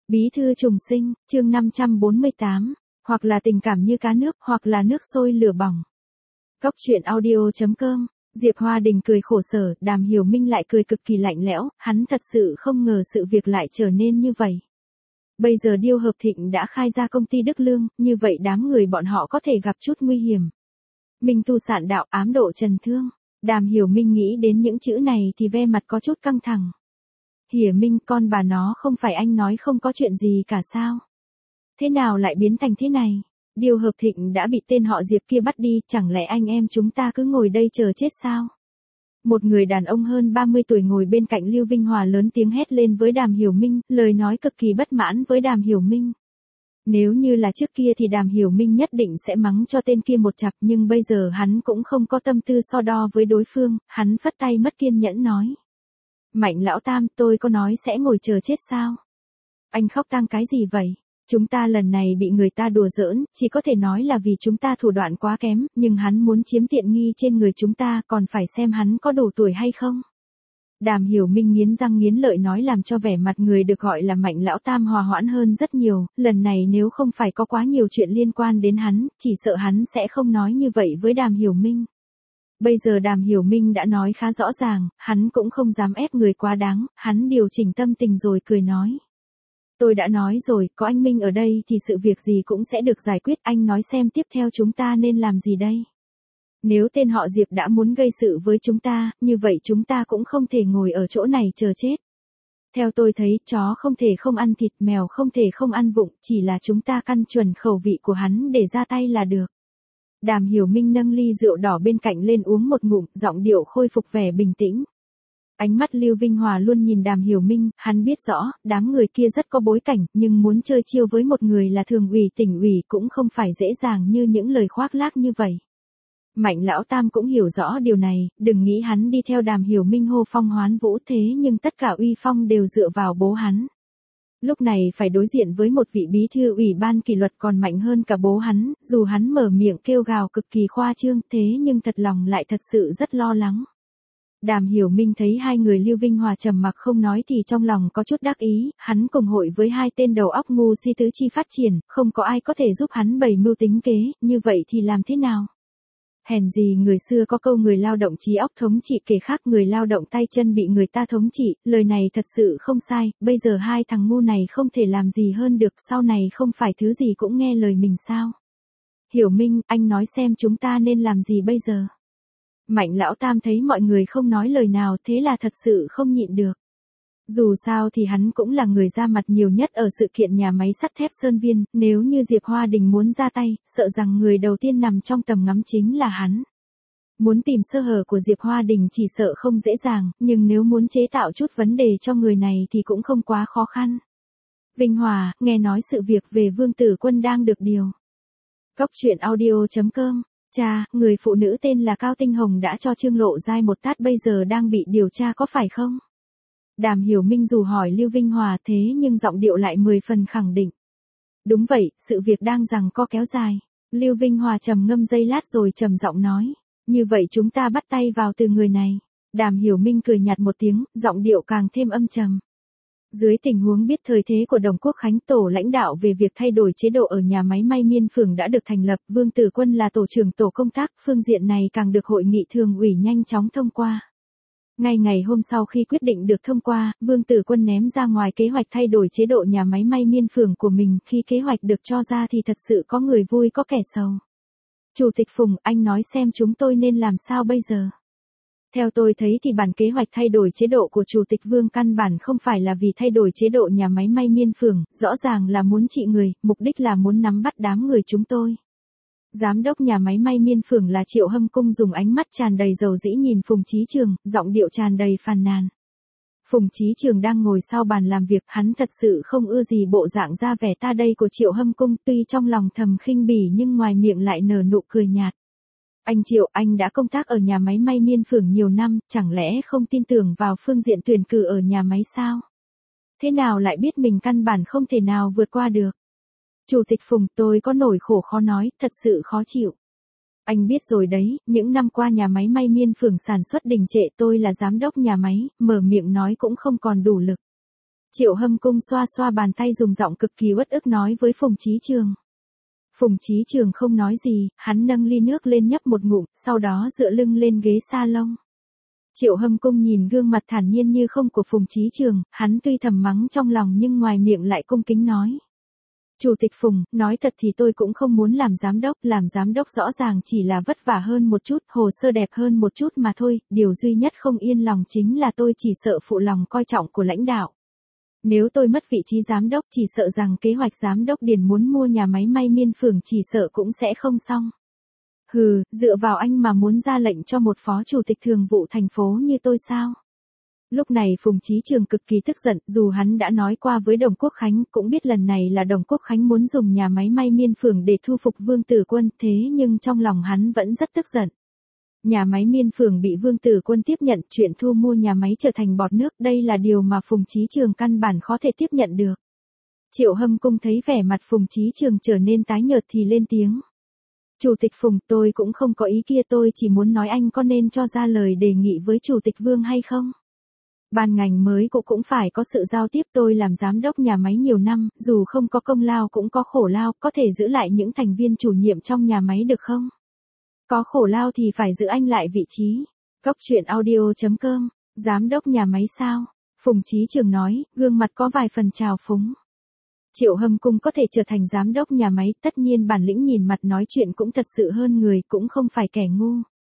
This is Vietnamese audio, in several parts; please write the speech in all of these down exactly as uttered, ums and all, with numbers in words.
Bí thư trùng sinh, chương năm trăm bốn mươi tám, hoặc là tình cảm như cá nước, hoặc là nước sôi lửa bỏng. Cốc truyện audio chấm com, Diệp Hoa Đình cười khổ sở, Đàm Hiểu Minh lại cười cực kỳ lạnh lẽo, hắn thật sự không ngờ sự việc lại trở nên như vậy. Bây giờ Điêu Hợp Thịnh đã khai ra công ty Đức Lương, như vậy đám người bọn họ có thể gặp chút nguy hiểm. Minh tu sạn đạo ám độ trần thương, Đàm Hiểu Minh nghĩ đến những chữ này thì ve mặt có chút căng thẳng. Hiểu Minh, con bà nó không phải anh nói không có chuyện gì cả sao? Thế nào lại biến thành thế này? Điêu Hợp Thịnh đã bị tên họ Diệp kia bắt đi, chẳng lẽ anh em chúng ta cứ ngồi đây chờ chết sao? Một người đàn ông hơn ba mươi tuổi ngồi bên cạnh Lưu Vinh Hòa lớn tiếng hét lên với Đàm Hiểu Minh, lời nói cực kỳ bất mãn với Đàm Hiểu Minh. Nếu như là trước kia thì Đàm Hiểu Minh nhất định sẽ mắng cho tên kia một chặp, nhưng bây giờ hắn cũng không có tâm tư so đo với đối phương, hắn phất tay mất kiên nhẫn nói. Mạnh lão tam, tôi có nói sẽ ngồi chờ chết sao? Anh khóc tang cái gì vậy? Chúng ta lần này bị người ta đùa giỡn, chỉ có thể nói là vì chúng ta thủ đoạn quá kém, nhưng hắn muốn chiếm tiện nghi trên người chúng ta, còn phải xem hắn có đủ tuổi hay không. Đàm Hiểu Minh nghiến răng nghiến lợi nói làm cho vẻ mặt người được gọi là Mạnh lão tam hòa hoãn hơn rất nhiều, lần này nếu không phải có quá nhiều chuyện liên quan đến hắn, chỉ sợ hắn sẽ không nói như vậy với Đàm Hiểu Minh. Bây giờ Đàm Hiểu Minh đã nói khá rõ ràng, hắn cũng không dám ép người quá đáng, hắn điều chỉnh tâm tình rồi cười nói. Tôi đã nói rồi, có anh Minh ở đây thì sự việc gì cũng sẽ được giải quyết, anh nói xem tiếp theo chúng ta nên làm gì đây? Nếu tên họ Diệp đã muốn gây sự với chúng ta, như vậy chúng ta cũng không thể ngồi ở chỗ này chờ chết. Theo tôi thấy, chó không thể không ăn thịt, mèo không thể không ăn vụng, chỉ là chúng ta căn chuẩn khẩu vị của hắn để ra tay là được. Đàm Hiểu Minh nâng ly rượu đỏ bên cạnh lên uống một ngụm, giọng điệu khôi phục vẻ bình tĩnh. Ánh mắt Lưu Vinh Hòa luôn nhìn Đàm Hiểu Minh, hắn biết rõ, đám người kia rất có bối cảnh, nhưng muốn chơi chiêu với một người là thường ủy tỉnh ủy cũng không phải dễ dàng như những lời khoác lác như vậy. Mạnh lão tam cũng hiểu rõ điều này, đừng nghĩ hắn đi theo Đàm Hiểu Minh hô phong hoán vũ thế nhưng tất cả uy phong đều dựa vào bố hắn. Lúc này phải đối diện với một vị bí thư ủy ban kỷ luật còn mạnh hơn cả bố hắn, dù hắn mở miệng kêu gào cực kỳ khoa trương thế nhưng thật lòng lại thật sự rất lo lắng. Đàm Hiểu Minh thấy hai người Lưu Vinh Hòa trầm mặc không nói thì trong lòng có chút đắc ý, hắn cùng hội với hai tên đầu óc ngu si tứ chi phát triển, không có ai có thể giúp hắn bày mưu tính kế, như vậy thì làm thế nào? Hèn gì người xưa có câu người lao động trí óc thống trị kẻ khác, người lao động tay chân bị người ta thống trị, lời này thật sự không sai, bây giờ hai thằng ngu này không thể làm gì hơn được, sau này không phải thứ gì cũng nghe lời mình sao? Hiểu Minh, anh nói xem chúng ta nên làm gì bây giờ? Mạnh lão tam thấy mọi người không nói lời nào thế là thật sự không nhịn được. Dù sao thì hắn cũng là người ra mặt nhiều nhất ở sự kiện nhà máy sắt thép Sơn Viên, nếu như Diệp Hoa Đình muốn ra tay, sợ rằng người đầu tiên nằm trong tầm ngắm chính là hắn. Muốn tìm sơ hở của Diệp Hoa Đình chỉ sợ không dễ dàng, nhưng nếu muốn chế tạo chút vấn đề cho người này thì cũng không quá khó khăn. Vinh Hòa, nghe nói sự việc về Vương Tử Quân đang được điều. Cốc truyện audio chấm com. Cha, người phụ nữ tên là Cao Tinh Hồng đã cho Trương Lộ Giai một tát bây giờ đang bị điều tra có phải không? Đàm Hiểu Minh dù hỏi Lưu Vinh Hòa thế nhưng giọng điệu lại mười phần khẳng định. Đúng vậy, sự việc đang giằng co kéo dài. Lưu Vinh Hòa trầm ngâm giây lát rồi trầm giọng nói. Như vậy chúng ta bắt tay vào từ người này. Đàm Hiểu Minh cười nhạt một tiếng, giọng điệu càng thêm âm trầm. Dưới tình huống biết thời thế của Đồng Quốc Khánh, tổ lãnh đạo về việc thay đổi chế độ ở nhà máy may miên phường đã được thành lập, Vương Tử Quân là tổ trưởng tổ công tác, phương diện này càng được hội nghị thường ủy nhanh chóng thông qua. Ngay ngày hôm sau khi quyết định được thông qua, Vương Tử Quân ném ra ngoài kế hoạch thay đổi chế độ nhà máy may miên phường của mình, khi kế hoạch được cho ra thì thật sự có người vui có kẻ sầu. Chủ tịch Phùng, anh nói xem chúng tôi nên làm sao bây giờ? Theo tôi thấy thì bản kế hoạch thay đổi chế độ của Chủ tịch Vương căn bản không phải là vì thay đổi chế độ nhà máy may miên phường, rõ ràng là muốn trị người, mục đích là muốn nắm bắt đám người chúng tôi. Giám đốc nhà máy may miên phường là Triệu Hâm Cung dùng ánh mắt tràn đầy dầu dĩ nhìn Phùng Chí Trường, giọng điệu tràn đầy phàn nàn. Phùng Chí Trường đang ngồi sau bàn làm việc, hắn thật sự không ưa gì bộ dạng ra vẻ ta đây của Triệu Hâm Cung, tuy trong lòng thầm khinh bỉ nhưng ngoài miệng lại nở nụ cười nhạt. Anh Triệu, anh đã công tác ở nhà máy may miên phường nhiều năm, chẳng lẽ không tin tưởng vào phương diện tuyển cử ở nhà máy sao? Thế nào lại biết mình căn bản không thể nào vượt qua được? Chủ tịch Phùng, tôi có nỗi khổ khó nói, thật sự khó chịu. Anh biết rồi đấy, những năm qua nhà máy may miên phường sản xuất đình trệ, tôi là giám đốc nhà máy, mở miệng nói cũng không còn đủ lực. Triệu Hâm Cung xoa xoa bàn tay dùng giọng cực kỳ uất ức nói với Phùng Chí Trường. Phùng Chí Trường không nói gì, hắn nâng ly nước lên nhấp một ngụm, sau đó dựa lưng lên ghế salon. Triệu Hâm Cung nhìn gương mặt thản nhiên như không của Phùng Chí Trường, hắn tuy thầm mắng trong lòng nhưng ngoài miệng lại cung kính nói. Chủ tịch Phùng, nói thật thì tôi cũng không muốn làm giám đốc, làm giám đốc rõ ràng chỉ là vất vả hơn một chút, hồ sơ đẹp hơn một chút mà thôi, điều duy nhất không yên lòng chính là tôi chỉ sợ phụ lòng coi trọng của lãnh đạo. Nếu tôi mất vị trí giám đốc chỉ sợ rằng kế hoạch giám đốc Điền muốn mua nhà máy may miên phường chỉ sợ cũng sẽ không xong. Hừ, dựa vào anh mà muốn ra lệnh cho một phó chủ tịch thường vụ thành phố như tôi sao? Lúc này Phùng Chí Trường cực kỳ tức giận, dù hắn đã nói qua với Đồng Quốc Khánh, cũng biết lần này là Đồng Quốc Khánh muốn dùng nhà máy may miên phường để thu phục Vương Tử Quân, thế nhưng trong lòng hắn vẫn rất tức giận. Nhà máy miên phường bị Vương Tử Quân tiếp nhận, chuyện thu mua nhà máy trở thành bọt nước, đây là điều mà Phùng Chí Trường căn bản khó thể tiếp nhận được. Triệu Hâm Cung thấy vẻ mặt Phùng Chí Trường trở nên tái nhợt thì lên tiếng. Chủ tịch Phùng, tôi cũng không có ý kia, tôi chỉ muốn nói anh có nên cho ra lời đề nghị với Chủ tịch Vương hay không? Ban ngành mới cũng cũng phải có sự giao tiếp, tôi làm giám đốc nhà máy nhiều năm, dù không có công lao cũng có khổ lao, có thể giữ lại những thành viên chủ nhiệm trong nhà máy được không? Có khổ lao thì phải giữ anh lại vị trí. Cốc truyện audio chấm com, giám đốc nhà máy sao? Phùng Chí Trường nói, gương mặt có vài phần trào phúng. Triệu Hâm Cung có thể trở thành giám đốc nhà máy, tất nhiên bản lĩnh nhìn mặt nói chuyện cũng thật sự hơn người, cũng không phải kẻ ngu.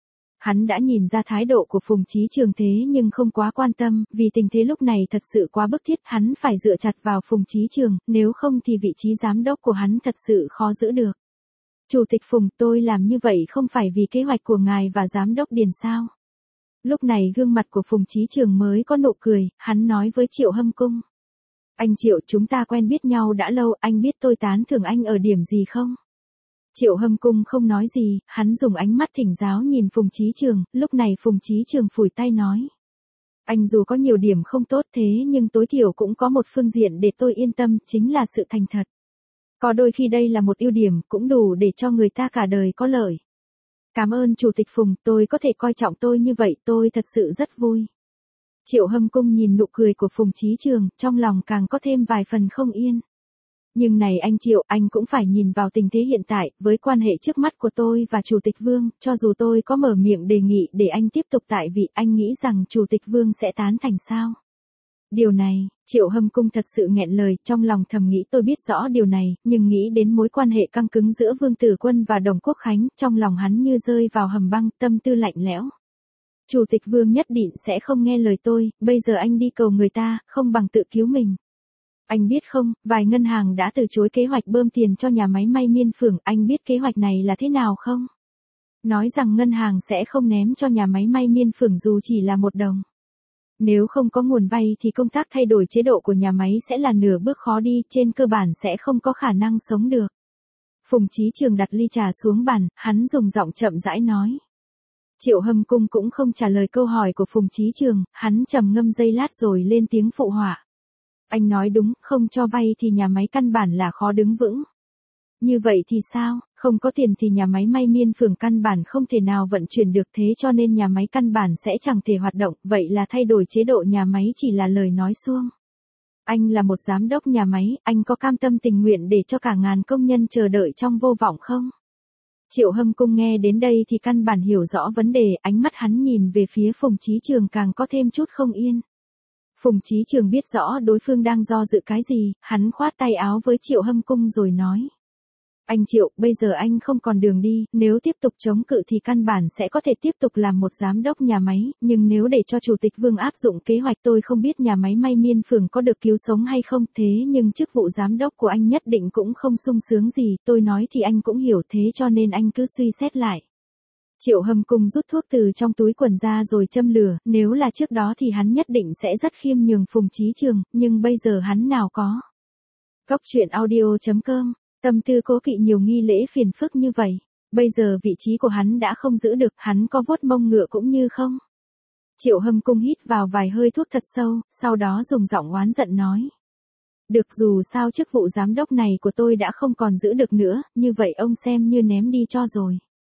Hắn đã nhìn ra thái độ của Phùng Chí Trường thế nhưng không quá quan tâm, vì tình thế lúc này thật sự quá bức thiết, hắn phải dựa chặt vào Phùng Chí Trường, nếu không thì vị trí giám đốc của hắn thật sự khó giữ được. Chủ tịch Phùng, tôi làm như vậy không phải vì kế hoạch của ngài và giám đốc Điền sao? Lúc này gương mặt của Phùng Chí Trường mới có nụ cười, hắn nói với Triệu Hâm Cung. Anh Triệu, chúng ta quen biết nhau đã lâu, anh biết tôi tán thưởng anh ở điểm gì không? Triệu Hâm Cung không nói gì, hắn dùng ánh mắt thỉnh giáo nhìn Phùng Chí Trường, lúc này Phùng Chí Trường phủi tay nói. Anh dù có nhiều điểm không tốt thế nhưng tối thiểu cũng có một phương diện để tôi yên tâm, chính là sự thành thật. Có đôi khi đây là một ưu điểm, cũng đủ để cho người ta cả đời có lợi. Cảm ơn Chủ tịch Phùng, tôi có thể coi trọng tôi như vậy, tôi thật sự rất vui. Triệu Hâm Cung nhìn nụ cười của Phùng Chí Trường, trong lòng càng có thêm vài phần không yên. Nhưng này anh Triệu, anh cũng phải nhìn vào tình thế hiện tại, với quan hệ trước mắt của tôi và Chủ tịch Vương, cho dù tôi có mở miệng đề nghị để anh tiếp tục tại vị, anh nghĩ rằng Chủ tịch Vương sẽ tán thành sao? Điều này, Triệu Hâm Cung thật sự nghẹn lời, trong lòng thầm nghĩ tôi biết rõ điều này, nhưng nghĩ đến mối quan hệ căng cứng giữa Vương Tử Quân và Đồng Quốc Khánh, trong lòng hắn như rơi vào hầm băng, tâm tư lạnh lẽo. Chủ tịch Vương nhất định sẽ không nghe lời tôi, bây giờ anh đi cầu người ta, không bằng tự cứu mình. Anh biết không, vài ngân hàng đã từ chối kế hoạch bơm tiền cho nhà máy may miên phường, anh biết kế hoạch này là thế nào không? Nói rằng ngân hàng sẽ không ném cho nhà máy may miên phường dù chỉ là một đồng. Nếu không có nguồn vay thì công tác thay đổi chế độ của nhà máy sẽ là nửa bước khó đi, trên cơ bản sẽ không có khả năng sống được. Phùng Chí Trường đặt ly trà xuống bàn, hắn dùng giọng chậm rãi nói. Triệu Hâm Cung cũng không trả lời câu hỏi của Phùng Chí Trường, hắn trầm ngâm giây lát rồi lên tiếng phụ họa. Anh nói đúng, không cho vay thì nhà máy căn bản là khó đứng vững. Như vậy thì sao, không có tiền thì nhà máy may miên phường căn bản không thể nào vận chuyển được, thế cho nên nhà máy căn bản sẽ chẳng thể hoạt động, vậy là thay đổi chế độ nhà máy chỉ là lời nói suông. Anh là một giám đốc nhà máy, anh có cam tâm tình nguyện để cho cả ngàn công nhân chờ đợi trong vô vọng không? Triệu Hâm Cung nghe đến đây thì căn bản hiểu rõ vấn đề, ánh mắt hắn nhìn về phía Phùng Chí Trường càng có thêm chút không yên. Phùng Chí Trường biết rõ đối phương đang do dự cái gì, hắn khoát tay áo với Triệu Hâm Cung rồi nói. Anh Triệu, bây giờ anh không còn đường đi, nếu tiếp tục chống cự thì căn bản sẽ có thể tiếp tục làm một giám đốc nhà máy, nhưng nếu để cho Chủ tịch Vương áp dụng kế hoạch tôi không biết nhà máy may miên phường có được cứu sống hay không, thế nhưng chức vụ giám đốc của anh nhất định cũng không sung sướng gì, tôi nói thì anh cũng hiểu, thế cho nên anh cứ suy xét lại. Triệu Hâm Cung rút thuốc từ trong túi quần ra rồi châm lửa, nếu là trước đó thì hắn nhất định sẽ rất khiêm nhường Phùng Chí Trường, nhưng bây giờ hắn nào có. Cốc truyện audio chấm com, tâm tư cố kỵ nhiều nghi lễ phiền phức như vậy, bây giờ vị trí của hắn đã không giữ được, hắn có vuốt mông ngựa cũng như không. Triệu Hâm Cung hít vào vài hơi thuốc thật sâu, sau đó dùng giọng oán giận nói. Được, dù sao chức vụ giám đốc này của tôi đã không còn giữ được nữa, như vậy ông xem như ném đi cho rồi.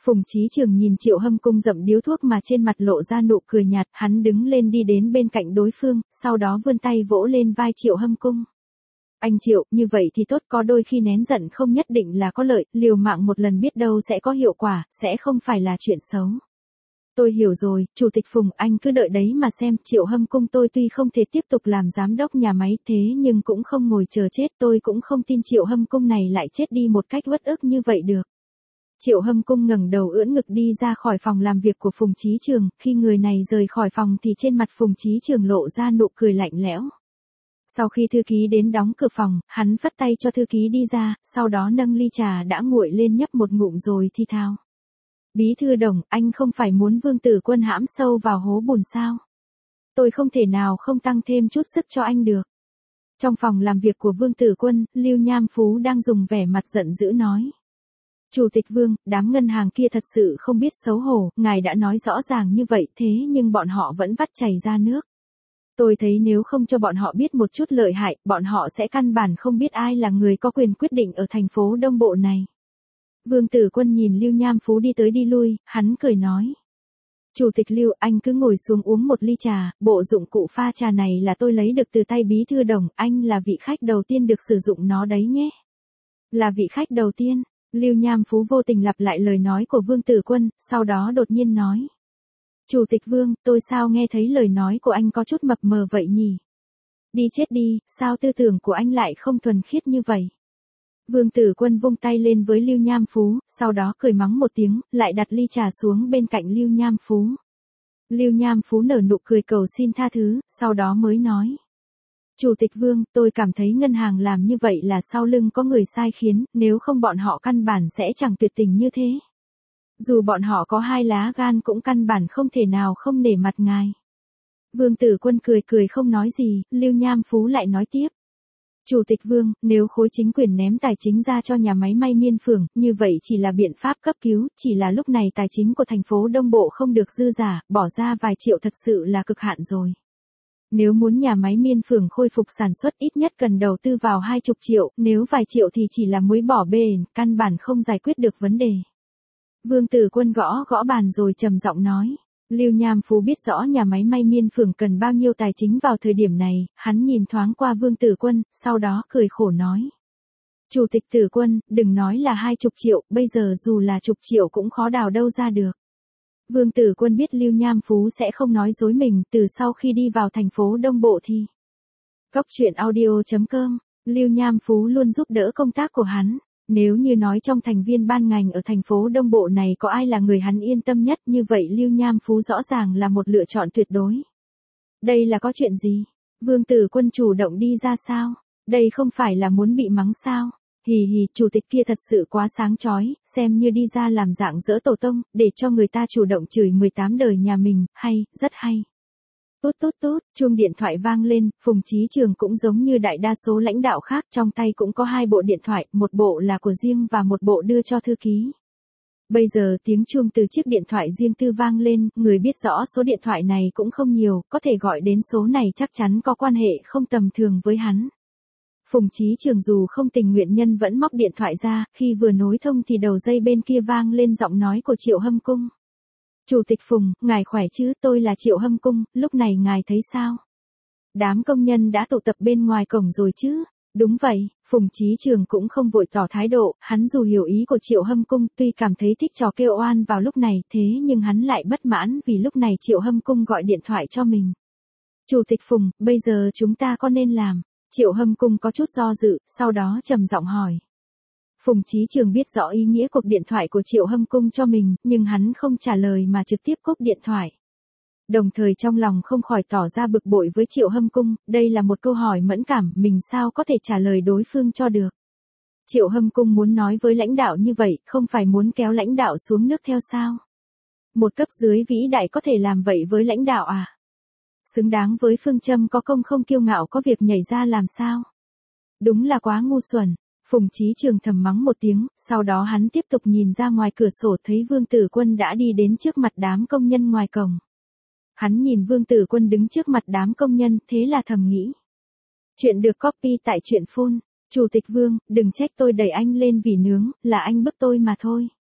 Phùng Chí Trường nhìn Triệu Hâm Cung dậm điếu thuốc mà trên mặt lộ ra nụ cười nhạt, hắn đứng lên đi đến bên cạnh đối phương, sau đó vươn tay vỗ lên vai Triệu Hâm Cung. Anh Triệu, như vậy thì tốt, có đôi khi nén giận không nhất định là có lợi, liều mạng một lần biết đâu sẽ có hiệu quả, sẽ không phải là chuyện xấu. Tôi hiểu rồi, Chủ tịch Phùng, anh cứ đợi đấy mà xem, Triệu Hâm Cung tôi tuy không thể tiếp tục làm giám đốc nhà máy thế nhưng cũng không ngồi chờ chết, tôi cũng không tin Triệu Hâm Cung này lại chết đi một cách uất ức như vậy được. Triệu Hâm Cung ngẩng đầu ưỡn ngực đi ra khỏi phòng làm việc của Phùng Chí Trường, khi người này rời khỏi phòng thì trên mặt Phùng Chí Trường lộ ra nụ cười lạnh lẽo. Sau khi thư ký đến đóng cửa phòng, hắn vất tay cho thư ký đi ra, sau đó nâng ly trà đã nguội lên nhấp một ngụm rồi thì thào. Bí thư Đồng, anh không phải muốn Vương Tử Quân hãm sâu vào hố bùn sao? Tôi không thể nào không tăng thêm chút sức cho anh được. Trong phòng làm việc của Vương Tử Quân, Lưu Nham Phú đang dùng vẻ mặt giận dữ nói. Chủ tịch Vương, đám ngân hàng kia thật sự không biết xấu hổ, ngài đã nói rõ ràng như vậy thế nhưng bọn họ vẫn vắt chảy ra nước. Tôi thấy nếu không cho bọn họ biết một chút lợi hại, bọn họ sẽ căn bản không biết ai là người có quyền quyết định ở thành phố Đông Bộ này. Vương Tử Quân nhìn Lưu Nham Phú đi tới đi lui, hắn cười nói. Chủ tịch Lưu, anh cứ ngồi xuống uống một ly trà, bộ dụng cụ pha trà này là tôi lấy được từ tay Bí thư Đồng, anh là vị khách đầu tiên được sử dụng nó đấy nhé. Là vị khách đầu tiên, Lưu Nham Phú vô tình lặp lại lời nói của Vương Tử Quân, sau đó đột nhiên nói. Chủ tịch Vương, tôi sao nghe thấy lời nói của anh có chút mập mờ vậy nhỉ? Đi chết đi, sao tư tưởng của anh lại không thuần khiết như vậy? Vương Tử Quân vung tay lên với Lưu Nham Phú, sau đó cười mắng một tiếng, lại đặt ly trà xuống bên cạnh Lưu Nham Phú. Lưu Nham Phú nở nụ cười cầu xin tha thứ, sau đó mới nói. Chủ tịch Vương, tôi cảm thấy ngân hàng làm như vậy là sau lưng có người sai khiến, nếu không bọn họ căn bản sẽ chẳng tuyệt tình như thế. Dù bọn họ có hai lá gan cũng căn bản không thể nào không nể mặt ngài. Vương Tử Quân cười cười không nói gì, Lưu Nham Phú lại nói tiếp. Chủ tịch Vương, nếu khối chính quyền ném tài chính ra cho nhà máy may Miên Phường, như vậy chỉ là biện pháp cấp cứu, chỉ là lúc này tài chính của thành phố Đông Bộ không được dư giả, bỏ ra vài triệu thật sự là cực hạn rồi. Nếu muốn nhà máy Miên Phường khôi phục sản xuất ít nhất cần đầu tư vào hai chục triệu, nếu vài triệu thì chỉ là muối bỏ bê, căn bản không giải quyết được vấn đề. Vương Tử Quân gõ gõ bàn rồi trầm giọng nói. Lưu Nham Phú biết rõ nhà máy may Miên Phường cần bao nhiêu tài chính vào thời điểm này, hắn nhìn thoáng qua Vương Tử Quân, sau đó cười khổ nói. Chủ tịch Tử Quân, đừng nói là hai chục triệu, bây giờ dù là chục triệu cũng khó đào đâu ra được. Vương Tử Quân biết Lưu Nham Phú sẽ không nói dối mình, từ sau khi đi vào thành phố Đông Bộ thì. Góc truyện audio chấm com, Lưu Nham Phú luôn giúp đỡ công tác của hắn. Nếu như nói trong thành viên ban ngành ở thành phố Đông Bộ này có ai là người hắn yên tâm nhất, như vậy Lưu Nham Phú rõ ràng là một lựa chọn tuyệt đối. Đây là có chuyện gì? Vương Tử Quân chủ động đi ra sao? Đây không phải là muốn bị mắng sao? Hì hì, chủ tịch kia thật sự quá sáng chói, xem như đi ra làm dạng dỡ tổ tông, để cho người ta chủ động chửi mười tám đời nhà mình, hay, rất hay. Tốt tốt tốt, chuông điện thoại vang lên, Phùng Chí Trường cũng giống như đại đa số lãnh đạo khác, trong tay cũng có hai bộ điện thoại, một bộ là của riêng và một bộ đưa cho thư ký. Bây giờ tiếng chuông từ chiếc điện thoại riêng tư vang lên, người biết rõ số điện thoại này cũng không nhiều, có thể gọi đến số này chắc chắn có quan hệ không tầm thường với hắn. Phùng Chí Trường dù không tình nguyện nhân vẫn móc điện thoại ra, khi vừa nối thông thì đầu dây bên kia vang lên giọng nói của Triệu Hâm Cung. Chủ tịch Phùng, ngài khỏe chứ, tôi là Triệu Hâm Cung, lúc này ngài thấy sao? Đám công nhân đã tụ tập bên ngoài cổng rồi chứ? Đúng vậy, Phùng Chí Trường cũng không vội tỏ thái độ, hắn dù hiểu ý của Triệu Hâm Cung, tuy cảm thấy thích trò kêu oan vào lúc này, thế nhưng hắn lại bất mãn vì lúc này Triệu Hâm Cung gọi điện thoại cho mình. Chủ tịch Phùng, bây giờ chúng ta có nên làm? Triệu Hâm Cung có chút do dự, sau đó trầm giọng hỏi. Phùng Chí Trường biết rõ ý nghĩa cuộc điện thoại của Triệu Hâm Cung cho mình, nhưng hắn không trả lời mà trực tiếp cúp điện thoại. Đồng thời trong lòng không khỏi tỏ ra bực bội với Triệu Hâm Cung, đây là một câu hỏi mẫn cảm, mình sao có thể trả lời đối phương cho được. Triệu Hâm Cung muốn nói với lãnh đạo như vậy, không phải muốn kéo lãnh đạo xuống nước theo sao? Một cấp dưới vĩ đại có thể làm vậy với lãnh đạo à? Xứng đáng với phương châm có công không kiêu ngạo có việc nhảy ra làm sao? Đúng là quá ngu xuẩn. Phùng Chí Trường thầm mắng một tiếng, sau đó hắn tiếp tục nhìn ra ngoài cửa sổ thấy Vương Tử Quân đã đi đến trước mặt đám công nhân ngoài cổng. Hắn nhìn Vương Tử Quân đứng trước mặt đám công nhân, thế là thầm nghĩ. Chuyện được copy tại truyện phun. Chủ tịch Vương, đừng trách tôi đẩy anh lên vì nướng, là anh bức tôi mà thôi.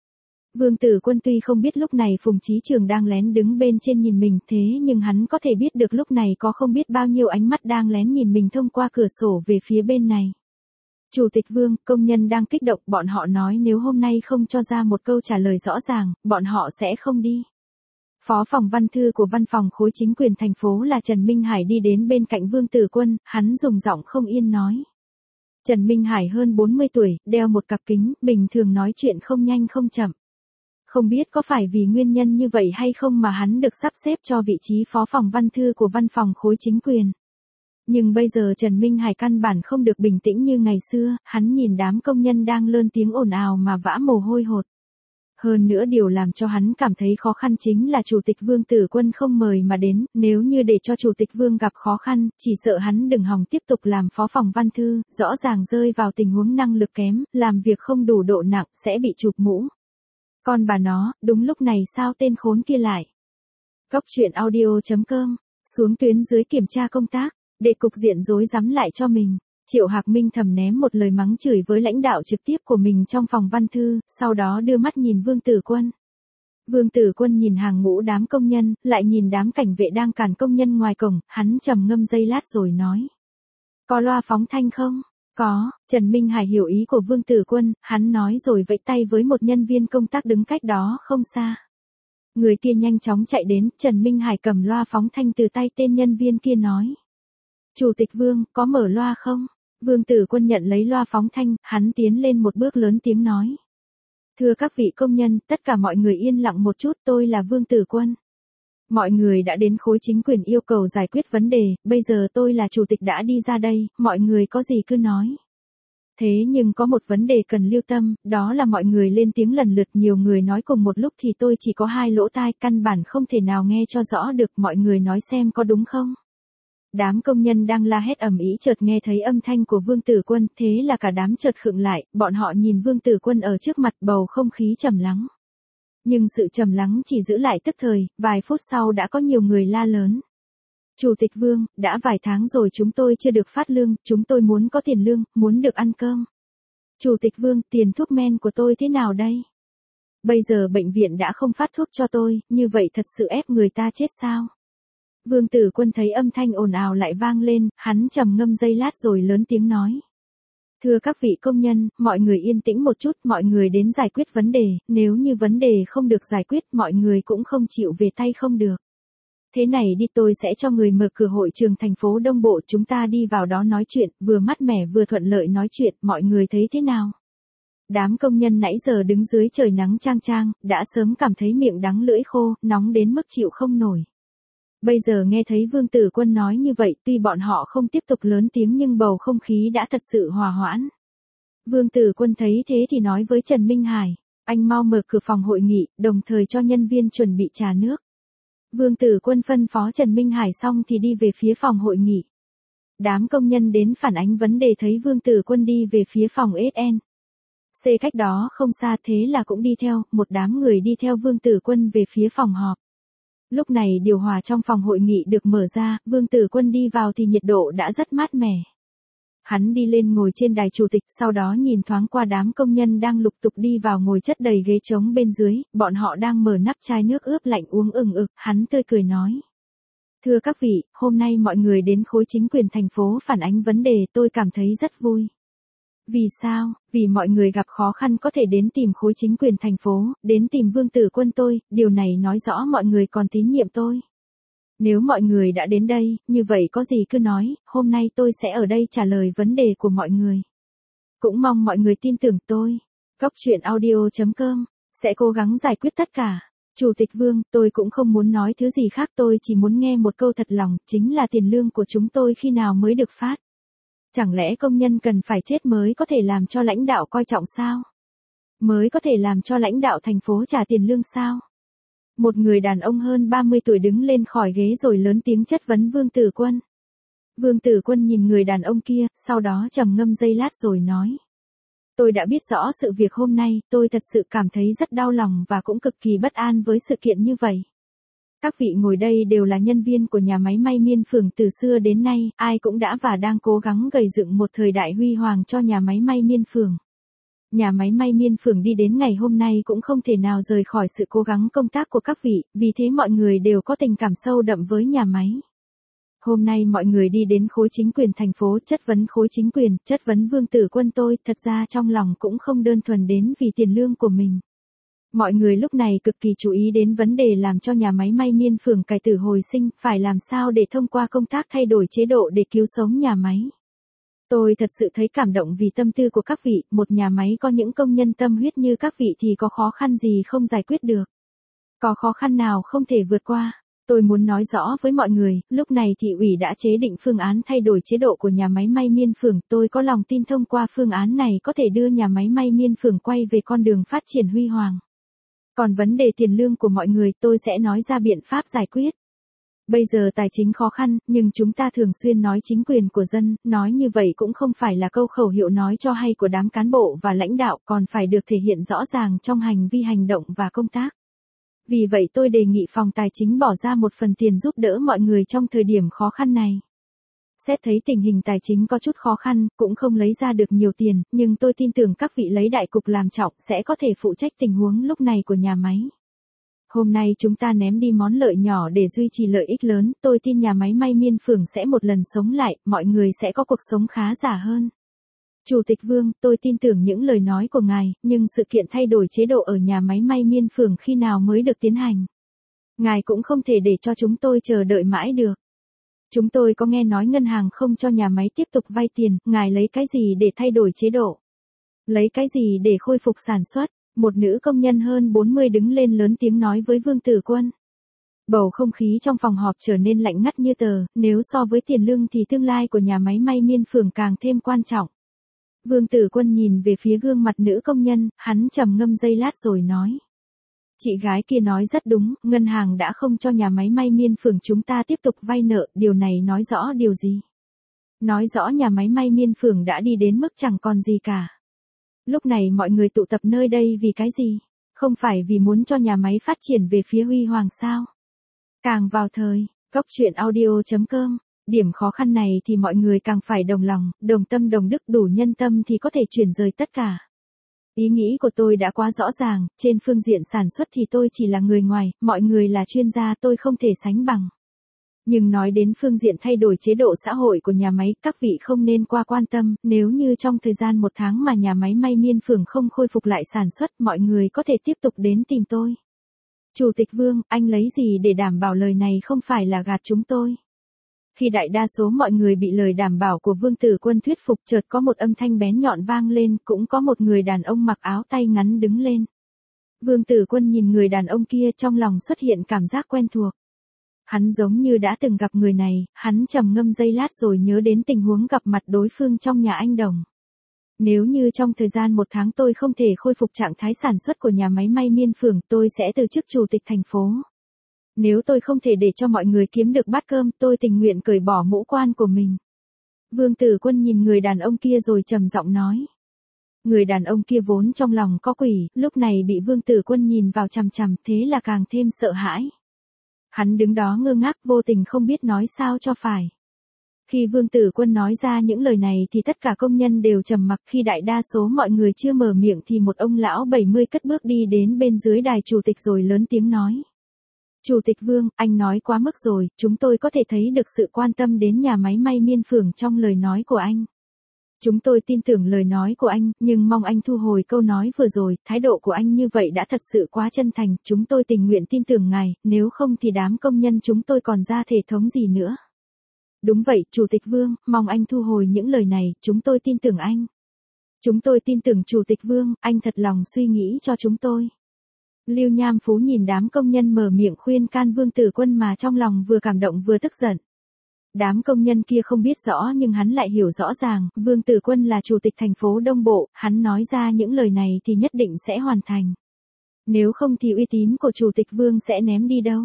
Vương Tử Quân tuy không biết lúc này Phùng Chí Trường đang lén đứng bên trên nhìn mình, thế nhưng hắn có thể biết được lúc này có không biết bao nhiêu ánh mắt đang lén nhìn mình thông qua cửa sổ về phía bên này. Chủ tịch Vương, công nhân đang kích động, bọn họ nói nếu hôm nay không cho ra một câu trả lời rõ ràng, bọn họ sẽ không đi. Phó phòng văn thư của văn phòng khối chính quyền thành phố là Trần Minh Hải đi đến bên cạnh Vương Tử Quân, hắn dùng giọng không yên nói. Trần Minh Hải hơn bốn mươi tuổi, đeo một cặp kính, bình thường nói chuyện không nhanh không chậm. Không biết có phải vì nguyên nhân như vậy hay không mà hắn được sắp xếp cho vị trí phó phòng văn thư của văn phòng khối chính quyền. Nhưng bây giờ Trần Minh Hải căn bản không được bình tĩnh như ngày xưa, hắn nhìn đám công nhân đang lớn tiếng ồn ào mà vã mồ hôi hột. Hơn nữa điều làm cho hắn cảm thấy khó khăn chính là Chủ tịch Vương Tử Quân không mời mà đến, nếu như để cho Chủ tịch Vương gặp khó khăn, chỉ sợ hắn đừng hòng tiếp tục làm phó phòng văn thư, rõ ràng rơi vào tình huống năng lực kém, làm việc không đủ độ nặng, sẽ bị chụp mũ. Con bà nó, đúng lúc này sao tên khốn kia lại. Cóc truyện audio chấm com, xuống tuyến dưới kiểm tra công tác, để cục diện rối rắm lại cho mình. Triệu Hạc Minh thầm ném một lời mắng chửi với lãnh đạo trực tiếp của mình trong phòng văn thư, sau đó đưa mắt nhìn Vương Tử Quân. Vương Tử Quân nhìn hàng ngũ đám công nhân, lại nhìn đám cảnh vệ đang cản công nhân ngoài cổng, hắn trầm ngâm giây lát rồi nói. Có loa phóng thanh không? Có, Trần Minh Hải hiểu ý của Vương Tử Quân, hắn nói rồi vẫy tay với một nhân viên công tác đứng cách đó không xa. Người kia nhanh chóng chạy đến, Trần Minh Hải cầm loa phóng thanh từ tay tên nhân viên kia nói. Chủ tịch Vương, có mở loa không? Vương Tử Quân nhận lấy loa phóng thanh, hắn tiến lên một bước lớn tiếng nói. Thưa các vị công nhân, tất cả mọi người yên lặng một chút, tôi là Vương Tử Quân. Mọi người đã đến khối chính quyền yêu cầu giải quyết vấn đề, bây giờ tôi là chủ tịch đã đi ra đây, mọi người có gì cứ nói. Thế nhưng có một vấn đề cần lưu tâm, đó là mọi người lên tiếng lần lượt, nhiều người nói cùng một lúc thì tôi chỉ có hai lỗ tai, căn bản không thể nào nghe cho rõ được, mọi người nói xem có đúng không? Đám công nhân đang la hét ầm ĩ chợt nghe thấy âm thanh của Vương Tử Quân, thế là cả đám chợt khựng lại, bọn họ nhìn Vương Tử Quân ở trước mặt, bầu không khí trầm lắng. Nhưng sự trầm lắng chỉ giữ lại tức thời, vài phút sau đã có nhiều người la lớn. Chủ tịch Vương, đã vài tháng rồi chúng tôi chưa được phát lương, chúng tôi muốn có tiền lương, muốn được ăn cơm. Chủ tịch Vương, tiền thuốc men của tôi thế nào đây? Bây giờ bệnh viện đã không phát thuốc cho tôi, như vậy thật sự ép người ta chết sao? Vương Tử Quân thấy âm thanh ồn ào lại vang lên, hắn trầm ngâm giây lát rồi lớn tiếng nói. Thưa các vị công nhân, mọi người yên tĩnh một chút, mọi người đến giải quyết vấn đề, nếu như vấn đề không được giải quyết, mọi người cũng không chịu về tay không được. Thế này đi, tôi sẽ cho người mở cửa hội trường thành phố Đông Bộ, chúng ta đi vào đó nói chuyện, vừa mát mẻ vừa thuận lợi nói chuyện, mọi người thấy thế nào? Đám công nhân nãy giờ đứng dưới trời nắng chang chang, đã sớm cảm thấy miệng đắng lưỡi khô, nóng đến mức chịu không nổi. Bây giờ nghe thấy Vương Tử Quân nói như vậy, tuy bọn họ không tiếp tục lớn tiếng nhưng bầu không khí đã thật sự hòa hoãn. Vương Tử Quân thấy thế thì nói với Trần Minh Hải, anh mau mở cửa phòng hội nghị, đồng thời cho nhân viên chuẩn bị trà nước. Vương Tử Quân phân phó Trần Minh Hải xong thì đi về phía phòng hội nghị. Đám công nhân đến phản ánh vấn đề thấy Vương Tử Quân đi về phía phòng ét en. C cách đó không xa, thế là cũng đi theo, một đám người đi theo Vương Tử Quân về phía phòng họp. Lúc này điều hòa trong phòng hội nghị được mở ra, Vương Tử Quân đi vào thì nhiệt độ đã rất mát mẻ. Hắn đi lên ngồi trên đài chủ tịch, sau đó nhìn thoáng qua đám công nhân đang lục tục đi vào ngồi chất đầy ghế trống bên dưới, bọn họ đang mở nắp chai nước ướp lạnh uống ừng ực, hắn tươi cười nói. Thưa các vị, hôm nay mọi người đến khối chính quyền thành phố phản ánh vấn đề, tôi cảm thấy rất vui. Vì sao? Vì mọi người gặp khó khăn có thể đến tìm khối chính quyền thành phố, đến tìm Vương Tử Quân tôi, điều này nói rõ mọi người còn tín nhiệm tôi. Nếu mọi người đã đến đây, như vậy có gì cứ nói, hôm nay tôi sẽ ở đây trả lời vấn đề của mọi người. Cũng mong mọi người tin tưởng tôi. Cóc truyện audio chấm com, sẽ cố gắng giải quyết tất cả. Chủ tịch Vương, tôi cũng không muốn nói thứ gì khác, tôi chỉ muốn nghe một câu thật lòng, chính là tiền lương của chúng tôi khi nào mới được phát. Chẳng lẽ công nhân cần phải chết mới có thể làm cho lãnh đạo coi trọng sao? Mới có thể làm cho lãnh đạo thành phố trả tiền lương sao? Một người đàn ông hơn ba mươi tuổi đứng lên khỏi ghế rồi lớn tiếng chất vấn Vương Tử Quân. Vương Tử Quân nhìn người đàn ông kia, sau đó trầm ngâm giây lát rồi nói. Tôi đã biết rõ sự việc hôm nay, tôi thật sự cảm thấy rất đau lòng và cũng cực kỳ bất an với sự kiện như vậy. Các vị ngồi đây đều là nhân viên của nhà máy may Miên Phường từ xưa đến nay, ai cũng đã và đang cố gắng gây dựng một thời đại huy hoàng cho nhà máy may Miên Phường. Nhà máy may miên phường đi đến ngày hôm nay cũng không thể nào rời khỏi sự cố gắng công tác của các vị, vì thế mọi người đều có tình cảm sâu đậm với nhà máy. Hôm nay mọi người đi đến khối chính quyền thành phố chất vấn khối chính quyền, chất vấn Vương Tử Quân tôi, thật ra trong lòng cũng không đơn thuần đến vì tiền lương của mình. Mọi người lúc này cực kỳ chú ý đến vấn đề làm cho nhà máy may miên phường cải tử hồi sinh, phải làm sao để thông qua công tác thay đổi chế độ để cứu sống nhà máy. Tôi thật sự thấy cảm động vì tâm tư của các vị, một nhà máy có những công nhân tâm huyết như các vị thì có khó khăn gì không giải quyết được. Có khó khăn nào không thể vượt qua. Tôi muốn nói rõ với mọi người, lúc này thị ủy đã chế định phương án thay đổi chế độ của nhà máy may miên phường, tôi có lòng tin thông qua phương án này có thể đưa nhà máy may miên phường quay về con đường phát triển huy hoàng. Còn vấn đề tiền lương của mọi người tôi sẽ nói ra biện pháp giải quyết. Bây giờ tài chính khó khăn, nhưng chúng ta thường xuyên nói chính quyền của dân, nói như vậy cũng không phải là câu khẩu hiệu nói cho hay của đám cán bộ và lãnh đạo, còn phải được thể hiện rõ ràng trong hành vi hành động và công tác. Vì vậy tôi đề nghị phòng tài chính bỏ ra một phần tiền giúp đỡ mọi người trong thời điểm khó khăn này. Xét thấy tình hình tài chính có chút khó khăn, cũng không lấy ra được nhiều tiền, nhưng tôi tin tưởng các vị lấy đại cục làm trọng sẽ có thể phụ trách tình huống lúc này của nhà máy. Hôm nay chúng ta ném đi món lợi nhỏ để duy trì lợi ích lớn, tôi tin nhà máy may miên phường sẽ một lần sống lại, mọi người sẽ có cuộc sống khá giả hơn. Chủ tịch Vương, tôi tin tưởng những lời nói của ngài, nhưng sự kiện thay đổi chế độ ở nhà máy may miên phường khi nào mới được tiến hành? Ngài cũng không thể để cho chúng tôi chờ đợi mãi được. Chúng tôi có nghe nói ngân hàng không cho nhà máy tiếp tục vay tiền, ngài lấy cái gì để thay đổi chế độ? Lấy cái gì để khôi phục sản xuất? Một nữ công nhân hơn bốn mươi đứng lên lớn tiếng nói với Vương Tử Quân. Bầu không khí trong phòng họp trở nên lạnh ngắt như tờ, nếu so với tiền lương thì tương lai của nhà máy may miên phường càng thêm quan trọng. Vương Tử Quân nhìn về phía gương mặt nữ công nhân, hắn trầm ngâm giây lát rồi nói. Chị gái kia nói rất đúng, ngân hàng đã không cho nhà máy may miên phường chúng ta tiếp tục vay nợ, điều này nói rõ điều gì? Nói rõ nhà máy may miên phường đã đi đến mức chẳng còn gì cả. Lúc này mọi người tụ tập nơi đây vì cái gì? Không phải vì muốn cho nhà máy phát triển về phía huy hoàng sao? Càng vào thời, góc truyện audio chấm com, điểm khó khăn này thì mọi người càng phải đồng lòng, đồng tâm đồng đức đủ nhân tâm thì có thể chuyển rời tất cả. Ý nghĩ của tôi đã quá rõ ràng, trên phương diện sản xuất thì tôi chỉ là người ngoài, mọi người là chuyên gia tôi không thể sánh bằng. Nhưng nói đến phương diện thay đổi chế độ xã hội của nhà máy, các vị không nên qua quan tâm, nếu như trong thời gian một tháng mà nhà máy may miên phường không khôi phục lại sản xuất, mọi người có thể tiếp tục đến tìm tôi. Chủ tịch Vương, anh lấy gì để đảm bảo lời này không phải là gạt chúng tôi? Khi đại đa số mọi người bị lời đảm bảo của Vương Tử Quân thuyết phục, chợt có một âm thanh bén nhọn vang lên, cũng có một người đàn ông mặc áo tay ngắn đứng lên. Vương Tử Quân nhìn người đàn ông kia, trong lòng xuất hiện cảm giác quen thuộc. Hắn giống như đã từng gặp người này, hắn trầm ngâm giây lát rồi nhớ đến tình huống gặp mặt đối phương trong nhà anh Đồng. Nếu như trong thời gian một tháng tôi không thể khôi phục trạng thái sản xuất của nhà máy may miên phường, tôi sẽ từ chức chủ tịch thành phố. Nếu tôi không thể để cho mọi người kiếm được bát cơm, tôi tình nguyện cởi bỏ mũ quan của mình. Vương Tử Quân nhìn người đàn ông kia rồi trầm giọng nói. Người đàn ông kia vốn trong lòng có quỷ, lúc này bị Vương Tử Quân nhìn vào chằm chằm, thế là càng thêm sợ hãi. Hắn đứng đó ngơ ngác, vô tình không biết nói sao cho phải. Khi Vương Tử Quân nói ra những lời này thì tất cả công nhân đều trầm mặc, khi đại đa số mọi người chưa mở miệng thì một ông lão bảy mươi cất bước đi đến bên dưới đài chủ tịch rồi lớn tiếng nói. Chủ tịch Vương, anh nói quá mức rồi, chúng tôi có thể thấy được sự quan tâm đến nhà máy may miên phường trong lời nói của anh. Chúng tôi tin tưởng lời nói của anh, nhưng mong anh thu hồi câu nói vừa rồi, thái độ của anh như vậy đã thật sự quá chân thành, chúng tôi tình nguyện tin tưởng ngài, nếu không thì đám công nhân chúng tôi còn ra thể thống gì nữa. Đúng vậy, Chủ tịch Vương, mong anh thu hồi những lời này, chúng tôi tin tưởng anh. Chúng tôi tin tưởng Chủ tịch Vương, anh thật lòng suy nghĩ cho chúng tôi. Lưu Nham Phú nhìn đám công nhân mở miệng khuyên can Vương Tử Quân mà trong lòng vừa cảm động vừa tức giận. Đám công nhân kia không biết rõ nhưng hắn lại hiểu rõ ràng, Vương Tử Quân là chủ tịch thành phố Đông Bộ, hắn nói ra những lời này thì nhất định sẽ hoàn thành. Nếu không thì uy tín của chủ tịch Vương sẽ ném đi đâu.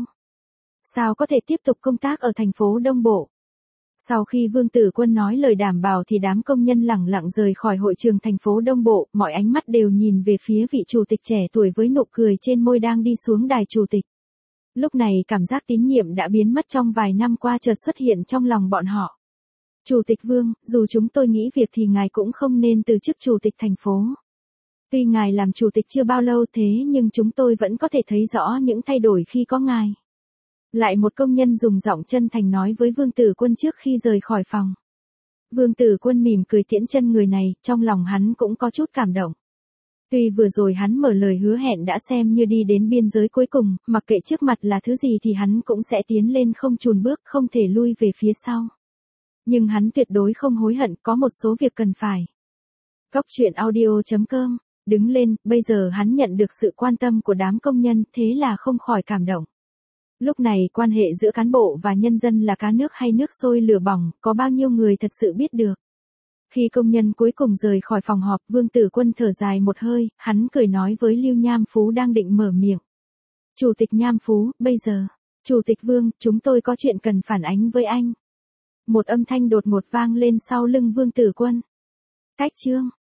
Sao có thể tiếp tục công tác ở thành phố Đông Bộ? Sau khi Vương Tử Quân nói lời đảm bảo thì đám công nhân lẳng lặng rời khỏi hội trường thành phố Đông Bộ, mọi ánh mắt đều nhìn về phía vị chủ tịch trẻ tuổi với nụ cười trên môi đang đi xuống đài chủ tịch. Lúc này cảm giác tín nhiệm đã biến mất trong vài năm qua chợt xuất hiện trong lòng bọn họ. Chủ tịch Vương, dù chúng tôi nghĩ việc thì ngài cũng không nên từ chức chủ tịch thành phố. Tuy ngài làm chủ tịch chưa bao lâu thế nhưng chúng tôi vẫn có thể thấy rõ những thay đổi khi có ngài. Lại một công nhân dùng giọng chân thành nói với Vương Tử Quân trước khi rời khỏi phòng. Vương Tử Quân mỉm cười tiễn chân người này, trong lòng hắn cũng có chút cảm động. Tuy vừa rồi hắn mở lời hứa hẹn đã xem như đi đến biên giới cuối cùng, mặc kệ trước mặt là thứ gì thì hắn cũng sẽ tiến lên không chùn bước, không thể lui về phía sau. Nhưng hắn tuyệt đối không hối hận, có một số việc cần phải. Góc truyện audio chấm com, đứng lên, bây giờ hắn nhận được sự quan tâm của đám công nhân, thế là không khỏi cảm động. Lúc này quan hệ giữa cán bộ và nhân dân là cá nước hay nước sôi lửa bỏng, có bao nhiêu người thật sự biết được. Khi công nhân cuối cùng rời khỏi phòng họp, Vương Tử Quân thở dài một hơi, hắn cười nói với Lưu Nham Phú đang định mở miệng. Chủ tịch Nham Phú, bây giờ, Chủ tịch Vương, chúng tôi có chuyện cần phản ánh với anh. Một âm thanh đột ngột vang lên sau lưng Vương Tử Quân. Cách chương